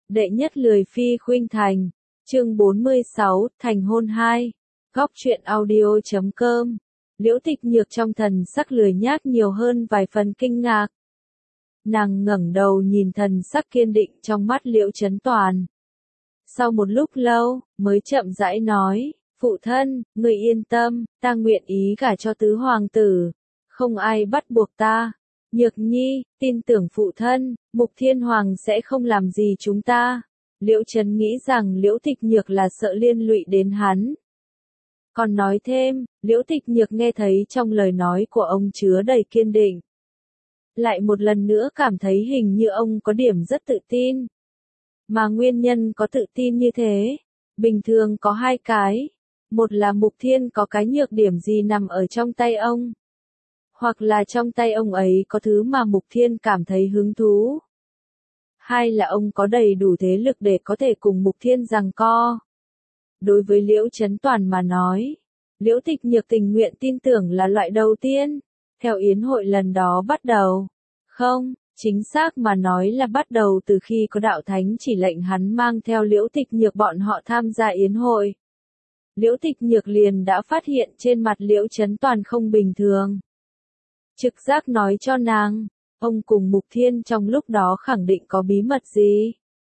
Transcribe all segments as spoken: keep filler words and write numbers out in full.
Đệ nhất lười phi khuynh thành, chương bốn mươi sáu, thành hôn hai, góc truyện audio chấm com. Liễu Tịch Nhược trong thần sắc lười nhác nhiều hơn vài phần kinh ngạc. Nàng ngẩng đầu nhìn thần sắc kiên định trong mắt Liễu Chấn Toàn. Sau một lúc lâu, mới chậm rãi nói, phụ thân, người yên tâm, ta nguyện ý gả cho tứ hoàng tử, không ai bắt buộc ta. Nhược Nhi, tin tưởng phụ thân, Mục Thiên Hoàng sẽ không làm gì chúng ta. Liễu Trấn nghĩ rằng Liễu Tịch Nhược là sợ liên lụy đến hắn. Còn nói thêm, Liễu Tịch Nhược nghe thấy trong lời nói của ông chứa đầy kiên định. Lại một lần nữa cảm thấy hình như ông có điểm rất tự tin. Mà nguyên nhân có tự tin như thế, bình thường có hai cái. Một là Mục Thiên có cái nhược điểm gì nằm ở trong tay ông. Hoặc là trong tay ông ấy có thứ mà Mục Thiên cảm thấy hứng thú. Hai là ông có đầy đủ thế lực để có thể cùng Mục Thiên giằng co. Đối với Liễu Chấn Toàn mà nói, Liễu Tịch Nhược tình nguyện tin tưởng là loại đầu tiên, theo yến hội lần đó bắt đầu. Không, chính xác mà nói là bắt đầu từ khi có đạo thánh chỉ lệnh hắn mang theo Liễu Tịch Nhược bọn họ tham gia yến hội. Liễu Tịch Nhược liền đã phát hiện trên mặt Liễu Chấn Toàn không bình thường. Trực giác nói cho nàng, ông cùng Mục Thiên trong lúc đó khẳng định có bí mật gì.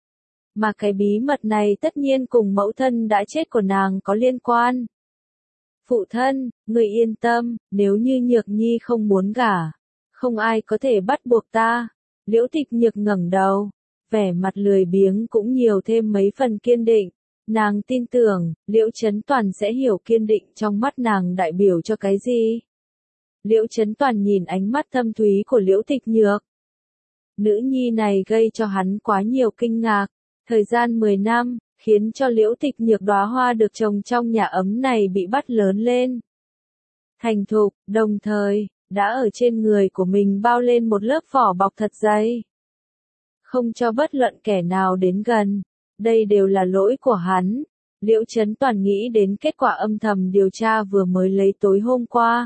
Mà cái bí mật này tất nhiên cùng mẫu thân đã chết của nàng có liên quan. Phụ thân, người yên tâm, nếu như Nhược Nhi không muốn gả, không ai có thể bắt buộc ta. Liễu Tịch Nhược ngẩng đầu, vẻ mặt lười biếng cũng nhiều thêm mấy phần kiên định. Nàng tin tưởng, Liễu Chấn Toàn sẽ hiểu kiên định trong mắt nàng đại biểu cho cái gì. Liễu Chấn Toàn nhìn ánh mắt thâm thúy của Liễu Tịch Nhược. Nữ nhi này gây cho hắn quá nhiều kinh ngạc. Thời gian mười năm, khiến cho Liễu Tịch Nhược đóa hoa được trồng trong nhà ấm này bị bắt lớn lên. Thành thục, đồng thời, đã ở trên người của mình bao lên một lớp vỏ bọc thật dày. Không cho bất luận kẻ nào đến gần. Đây đều là lỗi của hắn. Liễu Chấn Toàn nghĩ đến kết quả âm thầm điều tra vừa mới lấy tối hôm qua.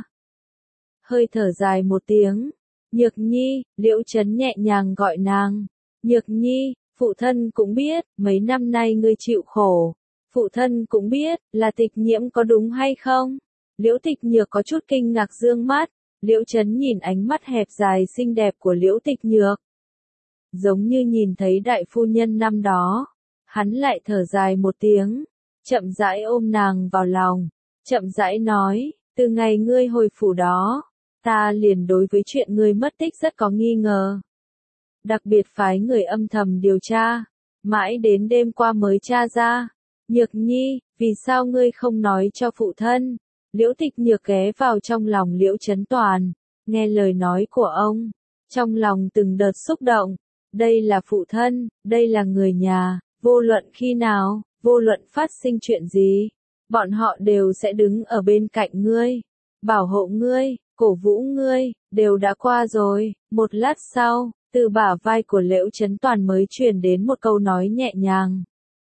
Hơi thở dài một tiếng. Nhược Nhi, Liễu Chấn nhẹ nhàng gọi nàng. Nhược Nhi, phụ thân cũng biết, mấy năm nay ngươi chịu khổ. Phụ thân cũng biết, là Tịch Nhiễm có đúng hay không? Liễu Tịch Nhược có chút kinh ngạc dương mắt. Liễu Chấn nhìn ánh mắt hẹp dài xinh đẹp của Liễu Tịch Nhược. Giống như nhìn thấy đại phu nhân năm đó. Hắn lại thở dài một tiếng. Chậm rãi ôm nàng vào lòng. Chậm rãi nói, từ ngày ngươi hồi phủ đó. Ta liền đối với chuyện ngươi mất tích rất có nghi ngờ. Đặc biệt phái người âm thầm điều tra. Mãi đến đêm qua mới tra ra. Nhược Nhi, vì sao ngươi không nói cho phụ thân? Liễu Tịch Nhược ghé vào trong lòng Liễu Chấn Toàn. Nghe lời nói của ông. Trong lòng từng đợt xúc động. Đây là phụ thân, đây là người nhà. Vô luận khi nào, vô luận phát sinh chuyện gì. Bọn họ đều sẽ đứng ở bên cạnh ngươi. Bảo hộ ngươi, cổ vũ ngươi, đều đã qua rồi. Một lát sau, từ bả vai của Liễu Chấn Toàn mới truyền đến một câu nói nhẹ nhàng.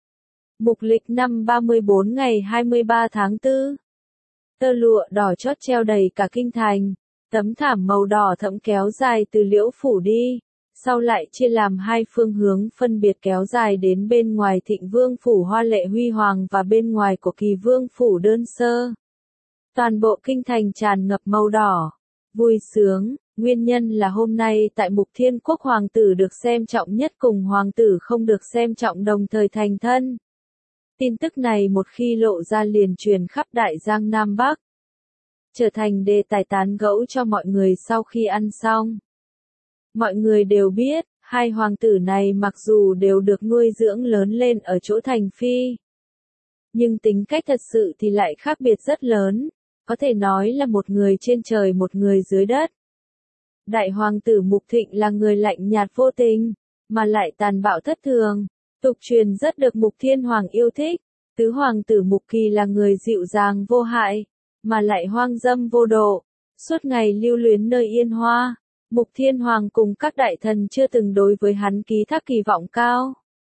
Mục lịch năm ba mươi bốn ngày hai mươi ba tháng tư. Tơ lụa đỏ chót treo đầy cả kinh thành. Tấm thảm màu đỏ thẫm kéo dài từ Liễu phủ đi. Sau lại chia làm hai phương hướng phân biệt kéo dài đến bên ngoài Thịnh Vương phủ hoa lệ huy hoàng và bên ngoài của Kỳ Vương phủ đơn sơ. Toàn bộ kinh thành tràn ngập màu đỏ. Vui sướng, nguyên nhân là hôm nay tại Mục Thiên Quốc hoàng tử được xem trọng nhất cùng hoàng tử không được xem trọng đồng thời thành thân. Tin tức này một khi lộ ra liền truyền khắp Đại Giang Nam Bắc. Trở thành đề tài tán gẫu cho mọi người sau khi ăn xong. Mọi người đều biết, hai hoàng tử này mặc dù đều được nuôi dưỡng lớn lên ở chỗ thành phi. Nhưng tính cách thật sự thì lại khác biệt rất lớn, có thể nói là một người trên trời một người dưới đất. Đại hoàng tử Mục Thịnh là người lạnh nhạt vô tình, mà lại tàn bạo thất thường, tục truyền rất được Mục Thiên Hoàng yêu thích. Tứ hoàng tử Mục Kỳ là người dịu dàng vô hại, mà lại hoang dâm vô độ, suốt ngày lưu luyến nơi yên hoa. Mục Thiên Hoàng cùng các đại thần chưa từng đối với hắn ký thác kỳ vọng cao.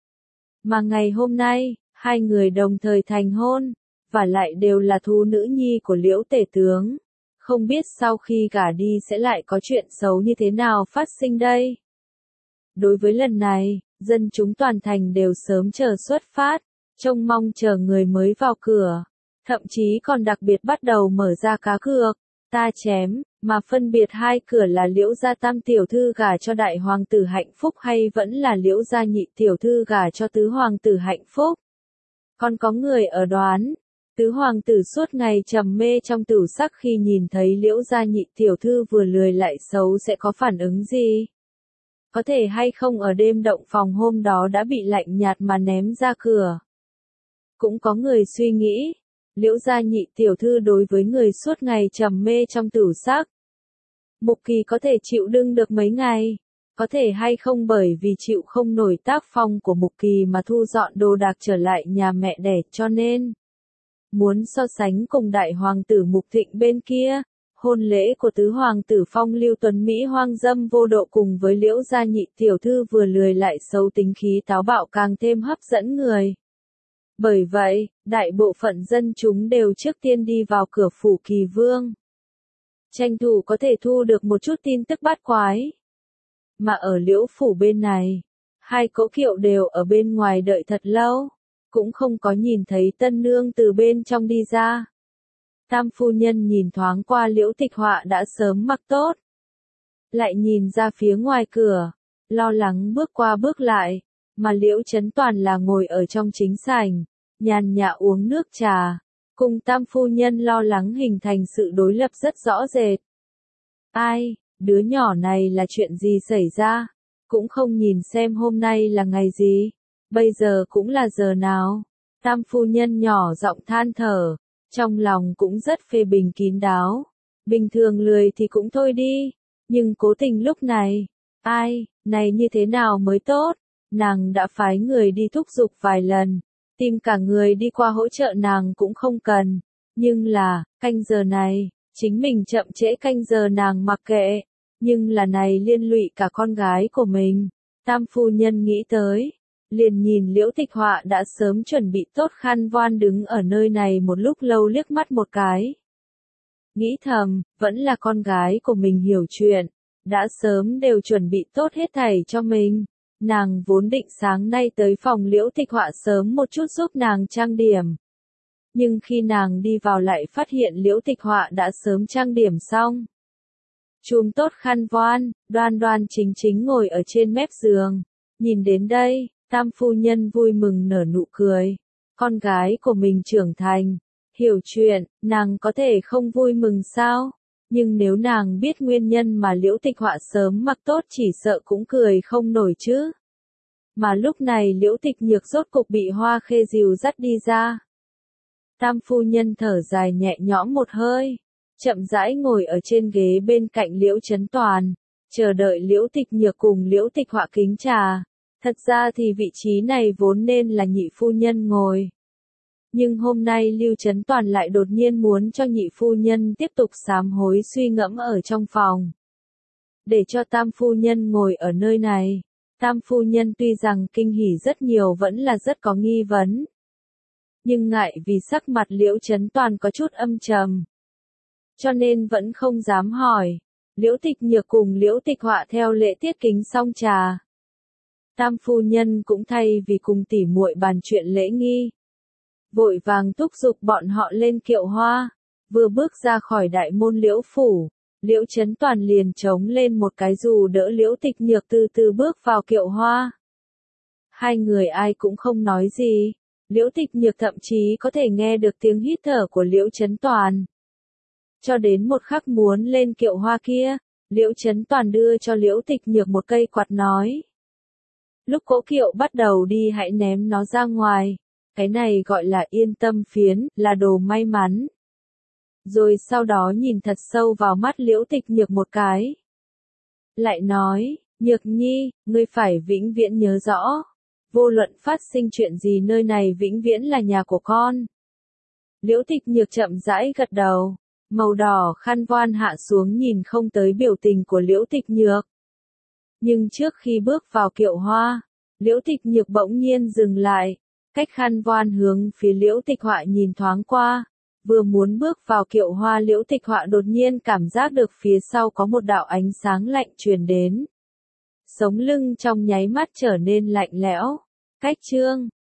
Mà ngày hôm nay, hai người đồng thời thành hôn, và lại đều là thú nữ nhi của Liễu Tể Tướng. Không biết sau khi gả đi sẽ lại có chuyện xấu như thế nào phát sinh đây. Đối với lần này, dân chúng toàn thành đều sớm chờ xuất phát, trông mong chờ người mới vào cửa, thậm chí còn đặc biệt bắt đầu mở ra cá cược, ta chém, mà phân biệt hai cửa là Liễu gia tam tiểu thư gả cho đại hoàng tử Hạnh Phúc hay vẫn là Liễu gia nhị tiểu thư gả cho tứ hoàng tử Hạnh Phúc. Còn có người ở đoán, tứ hoàng tử suốt ngày trầm mê trong tửu sắc khi nhìn thấy Liễu gia nhị tiểu thư vừa lười lại xấu sẽ có phản ứng gì? Có thể hay không ở đêm động phòng hôm đó đã bị lạnh nhạt mà ném ra cửa. Cũng có người suy nghĩ, Liễu gia nhị tiểu thư đối với người suốt ngày trầm mê trong tửu sắc. Mục Kỳ có thể chịu đựng được mấy ngày, có thể hay không bởi vì chịu không nổi tác phong của Mục Kỳ mà thu dọn đồ đạc trở lại nhà mẹ đẻ cho nên. Muốn so sánh cùng đại hoàng tử Mục Thịnh bên kia, hôn lễ của tứ hoàng tử phong lưu tuấn Mỹ hoang dâm vô độ cùng với Liễu gia nhị tiểu thư vừa lười lại xấu tính khí táo bạo càng thêm hấp dẫn người. Bởi vậy, đại bộ phận dân chúng đều trước tiên đi vào cửa phủ Kỳ Vương. Tranh thủ có thể thu được một chút tin tức bát quái. Mà ở Liễu phủ bên này, hai cỗ kiệu đều ở bên ngoài đợi thật lâu, cũng không có nhìn thấy tân nương từ bên trong đi ra. Tam phu nhân nhìn thoáng qua Liễu Tịch Họa đã sớm mặc tốt. Lại nhìn ra phía ngoài cửa, lo lắng bước qua bước lại, mà Liễu Chấn Toàn là ngồi ở trong chính sảnh, nhàn nhã uống nước trà, cùng tam phu nhân lo lắng hình thành sự đối lập rất rõ rệt. Ai, đứa nhỏ này là chuyện gì xảy ra? Cũng không nhìn xem hôm nay là ngày gì, bây giờ cũng là giờ nào? Tam phu nhân nhỏ giọng than thở, trong lòng cũng rất phê bình kín đáo. Bình thường lười thì cũng thôi đi, nhưng cố tình lúc này, ai, này như thế nào mới tốt? Nàng đã phái người đi thúc giục vài lần, tìm cả người đi qua hỗ trợ nàng cũng không cần, nhưng là, canh giờ này, chính mình chậm trễ canh giờ nàng mặc kệ, nhưng là này liên lụy cả con gái của mình. Tam phu nhân nghĩ tới, liền nhìn Liễu Tịch Họa đã sớm chuẩn bị tốt khăn voan đứng ở nơi này một lúc lâu liếc mắt một cái. Nghĩ thầm, vẫn là con gái của mình hiểu chuyện, đã sớm đều chuẩn bị tốt hết thảy cho mình. Nàng vốn định sáng nay tới phòng Liễu Tịch Họa sớm một chút giúp nàng trang điểm. Nhưng khi nàng đi vào lại phát hiện Liễu Tịch Họa đã sớm trang điểm xong. Chùm tốt khăn voan, đoan đoan chính chính ngồi ở trên mép giường. Nhìn đến đây, tam phu nhân vui mừng nở nụ cười. Con gái của mình trưởng thành, hiểu chuyện, nàng có thể không vui mừng sao? Nhưng nếu nàng biết nguyên nhân mà Liễu Tịch Họa sớm mặc tốt chỉ sợ cũng cười không nổi chứ. Mà lúc này Liễu Tịch Nhược rốt cục bị Hoa Khê dìu dắt đi ra. Tam phu nhân thở dài nhẹ nhõm một hơi, chậm rãi ngồi ở trên ghế bên cạnh Liễu Chấn Toàn, chờ đợi Liễu Tịch Nhược cùng Liễu Tịch Họa kính trà. Thật ra thì vị trí này vốn nên là nhị phu nhân ngồi. Nhưng hôm nay Lưu Chấn Toàn lại đột nhiên muốn cho nhị phu nhân tiếp tục sám hối suy ngẫm ở trong phòng. Để cho tam phu nhân ngồi ở nơi này, tam phu nhân tuy rằng kinh hỉ rất nhiều vẫn là rất có nghi vấn. Nhưng ngại vì sắc mặt Liễu Chấn Toàn có chút âm trầm. Cho nên vẫn không dám hỏi. Liễu Tịch Nhược cùng Liễu Tịch Họa theo lệ tiết kính xong trà. Tam phu nhân cũng thay vì cùng tỉ muội bàn chuyện lễ nghi. Vội vàng thúc giục bọn họ lên kiệu hoa, vừa bước ra khỏi đại môn Liễu phủ, Liễu Chấn Toàn liền trống lên một cái dù đỡ Liễu Tịch Nhược từ từ bước vào kiệu hoa. Hai người ai cũng không nói gì, Liễu Tịch Nhược thậm chí có thể nghe được tiếng hít thở của Liễu Chấn Toàn. Cho đến một khắc muốn lên kiệu hoa kia, Liễu Chấn Toàn đưa cho Liễu Tịch Nhược một cây quạt nói. Lúc cỗ kiệu bắt đầu đi hãy ném nó ra ngoài. Cái này gọi là yên tâm phiến, là đồ may mắn. Rồi sau đó nhìn thật sâu vào mắt Liễu Tịch Nhược một cái. Lại nói, Nhược Nhi, ngươi phải vĩnh viễn nhớ rõ. Vô luận phát sinh chuyện gì nơi này vĩnh viễn là nhà của con. Liễu Tịch Nhược chậm rãi gật đầu. Màu đỏ khăn voan hạ xuống nhìn không tới biểu tình của Liễu Tịch Nhược. Nhưng trước khi bước vào kiệu hoa, Liễu Tịch Nhược bỗng nhiên dừng lại. Cách khăn voan hướng phía Liễu Tịch Họa nhìn thoáng qua, vừa muốn bước vào kiệu hoa Liễu Tịch Họa đột nhiên cảm giác được phía sau có một đạo ánh sáng lạnh truyền đến. sống lưng trong nháy mắt trở nên lạnh lẽo. Cách chương